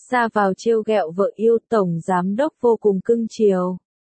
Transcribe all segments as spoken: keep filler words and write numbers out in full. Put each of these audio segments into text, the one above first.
ra vào trêu ghẹo vợ yêu, tổng giám đốc vô cùng cưng chiều.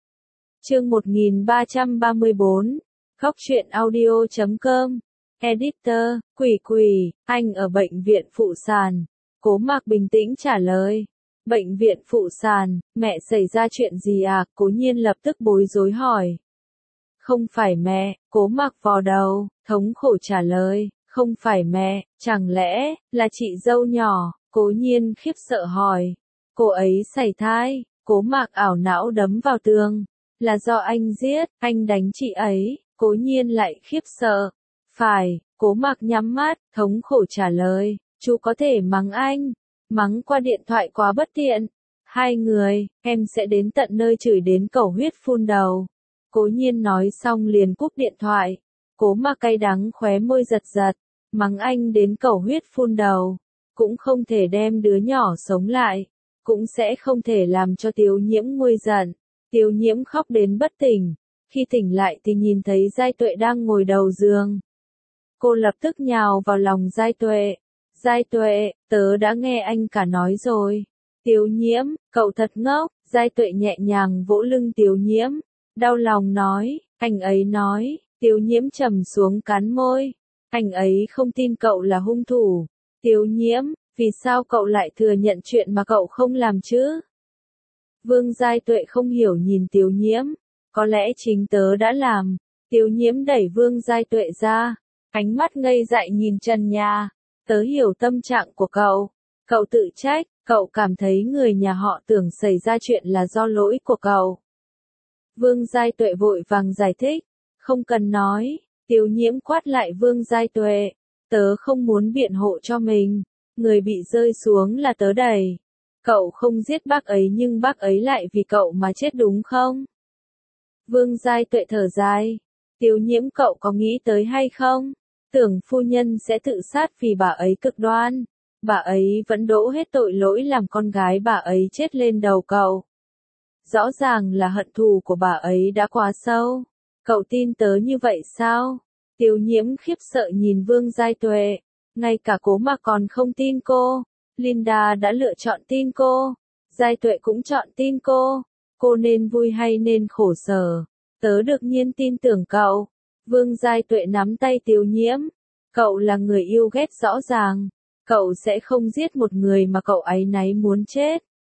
Chương một nghìn ba trăm ba mươi bốn, Góc truyện audio chấm com, Editor, Quỷ Quỷ, anh ở bệnh viện phụ sản. Cố Mạc bình tĩnh trả lời. Bệnh viện phụ sản, mẹ xảy ra chuyện gì à? Cố Nhiên lập tức bối rối hỏi. Không phải mẹ, Cố Mạc vò đầu, thống khổ trả lời. Không phải mẹ, chẳng lẽ là chị dâu nhỏ? Cố Nhiên khiếp sợ hỏi. Cô ấy sảy thai. Cố Mạc ảo não đấm vào tường. Là do anh giết, anh đánh chị ấy. Cố Nhiên lại khiếp sợ. Phải, Cố Mạc nhắm mắt, thống khổ trả lời. Chú có thể mắng anh. Mắng qua điện thoại quá bất tiện. Hai người, em sẽ đến tận nơi chửi đến cẩu huyết phun đầu. Cố Nhiên nói xong liền cúp điện thoại. Cố Mạc cay đắng khóe môi giật giật. Mắng anh đến cẩu huyết phun đầu. Cũng không thể đem đứa nhỏ sống lại. Cũng sẽ không thể làm cho Tiếu Nhiễm nguôi giận. Tiếu Nhiễm khóc đến bất tỉnh. Khi tỉnh lại thì nhìn thấy Giai Tuệ đang ngồi đầu giường. Cô lập tức nhào vào lòng Giai Tuệ. Giai Tuệ, tớ đã nghe anh cả nói rồi. Tiếu Nhiễm, cậu thật ngốc. Giai Tuệ nhẹ nhàng vỗ lưng Tiếu Nhiễm. Đau lòng nói, anh ấy nói. Tiếu Nhiễm trầm xuống cắn môi. Anh ấy không tin cậu là hung thủ. Tiếu Nhiễm, vì sao cậu lại thừa nhận chuyện mà cậu không làm chứ? Vương Giai Tuệ không hiểu nhìn Tiếu Nhiễm. Có lẽ chính tớ đã làm. Tiếu Nhiễm đẩy Vương Giai Tuệ ra. Ánh mắt ngây dại nhìn trần nhà. Tớ hiểu tâm trạng của cậu. Cậu tự trách, cậu cảm thấy người nhà họ tưởng xảy ra chuyện là do lỗi của cậu. Vương Giai Tuệ vội vàng giải thích. Không cần nói. Tiếu Nhiễm quát lại Vương Giai Tuệ. Tớ không muốn biện hộ cho mình. Người bị rơi xuống là tớ đẩy. Cậu không giết bác ấy nhưng bác ấy lại vì cậu mà chết đúng không? Vương Giai Tuệ thở dài. Tiếu Nhiễm, cậu có nghĩ tới hay không? Tưởng phu nhân sẽ tự sát vì bà ấy cực đoan. Bà ấy vẫn đổ hết tội lỗi làm con gái bà ấy chết lên đầu cậu. Rõ ràng là hận thù của bà ấy đã quá sâu. Cậu tin tớ như vậy sao? Tiếu Nhiễm khiếp sợ nhìn Vương Giai Tuệ. Ngay cả Cố Mạc còn không tin cô. Linda đã lựa chọn tin cô. Giai Tuệ cũng chọn tin cô. Cô nên vui hay nên khổ sở? Tớ đương nhiên tin tưởng cậu. Vương Giai Tuệ nắm tay Tiếu Nhiễm. Cậu là người yêu ghét rõ ràng. Cậu sẽ không giết một người mà cậu áy náy muốn chết.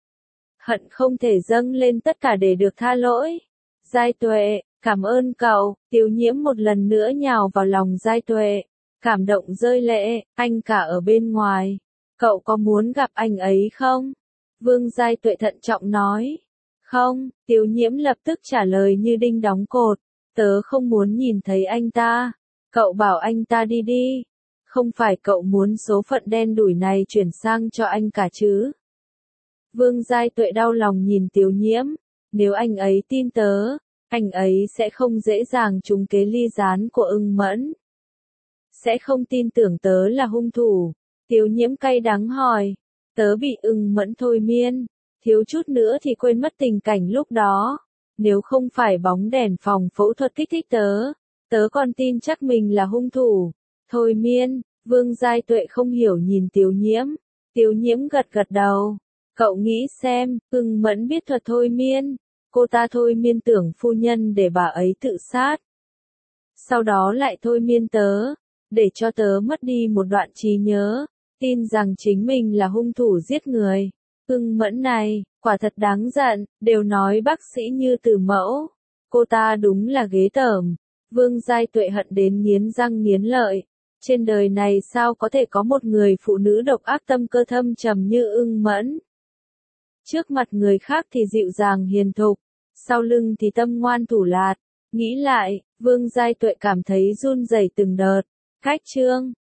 Hận không thể dâng lên tất cả để được tha lỗi. Giai Tuệ, cảm ơn cậu. Tiếu Nhiễm một lần nữa nhào vào lòng Giai Tuệ. Cảm động rơi lệ, anh cả ở bên ngoài. Cậu có muốn gặp anh ấy không? Vương Giai Tuệ thận trọng nói. Không, Tiếu Nhiễm lập tức trả lời như đinh đóng cột. Tớ không muốn nhìn thấy anh ta. Cậu bảo anh ta đi đi. Không phải cậu muốn số phận đen đủi này chuyển sang cho anh cả chứ? Vương Giai Tuệ đau lòng nhìn Tiếu Nhiễm. Nếu anh ấy tin tớ, anh ấy sẽ không dễ dàng trúng kế ly gián của Ưng Mẫn. Sẽ không tin tưởng tớ là hung thủ. Tiếu Nhiễm cay đắng hỏi. Tớ bị Ưng Mẫn thôi miên. Thiếu chút nữa thì quên mất tình cảnh lúc đó. Nếu không phải bóng đèn phòng phẫu thuật kích thích tớ, tớ còn tin chắc mình là hung thủ. Thôi miên, Vương Giai Tuệ không hiểu nhìn Tiếu Nhiễm. Tiếu Nhiễm gật gật đầu. Cậu nghĩ xem, Ưng Mẫn biết thuật thôi miên. Cô ta thôi miên tưởng phu nhân để bà ấy tự sát. Sau đó lại thôi miên tớ, để cho tớ mất đi một đoạn trí nhớ, tin rằng chính mình là hung thủ giết người. Ưng Mẫn này, quả thật đáng giận, đều nói bác sĩ như Từ Mẫu. Cô ta đúng là ghê tởm. Vương Giai Tuệ hận đến nghiến răng nghiến lợi. Trên đời này sao có thể có một người phụ nữ độc ác tâm cơ thâm trầm như Ưng Mẫn. Trước mặt người khác thì dịu dàng hiền thục, sau lưng thì tâm ngoan thủ lạt. Nghĩ lại, Vương Giai Tuệ cảm thấy run rẩy từng đợt. Cách chương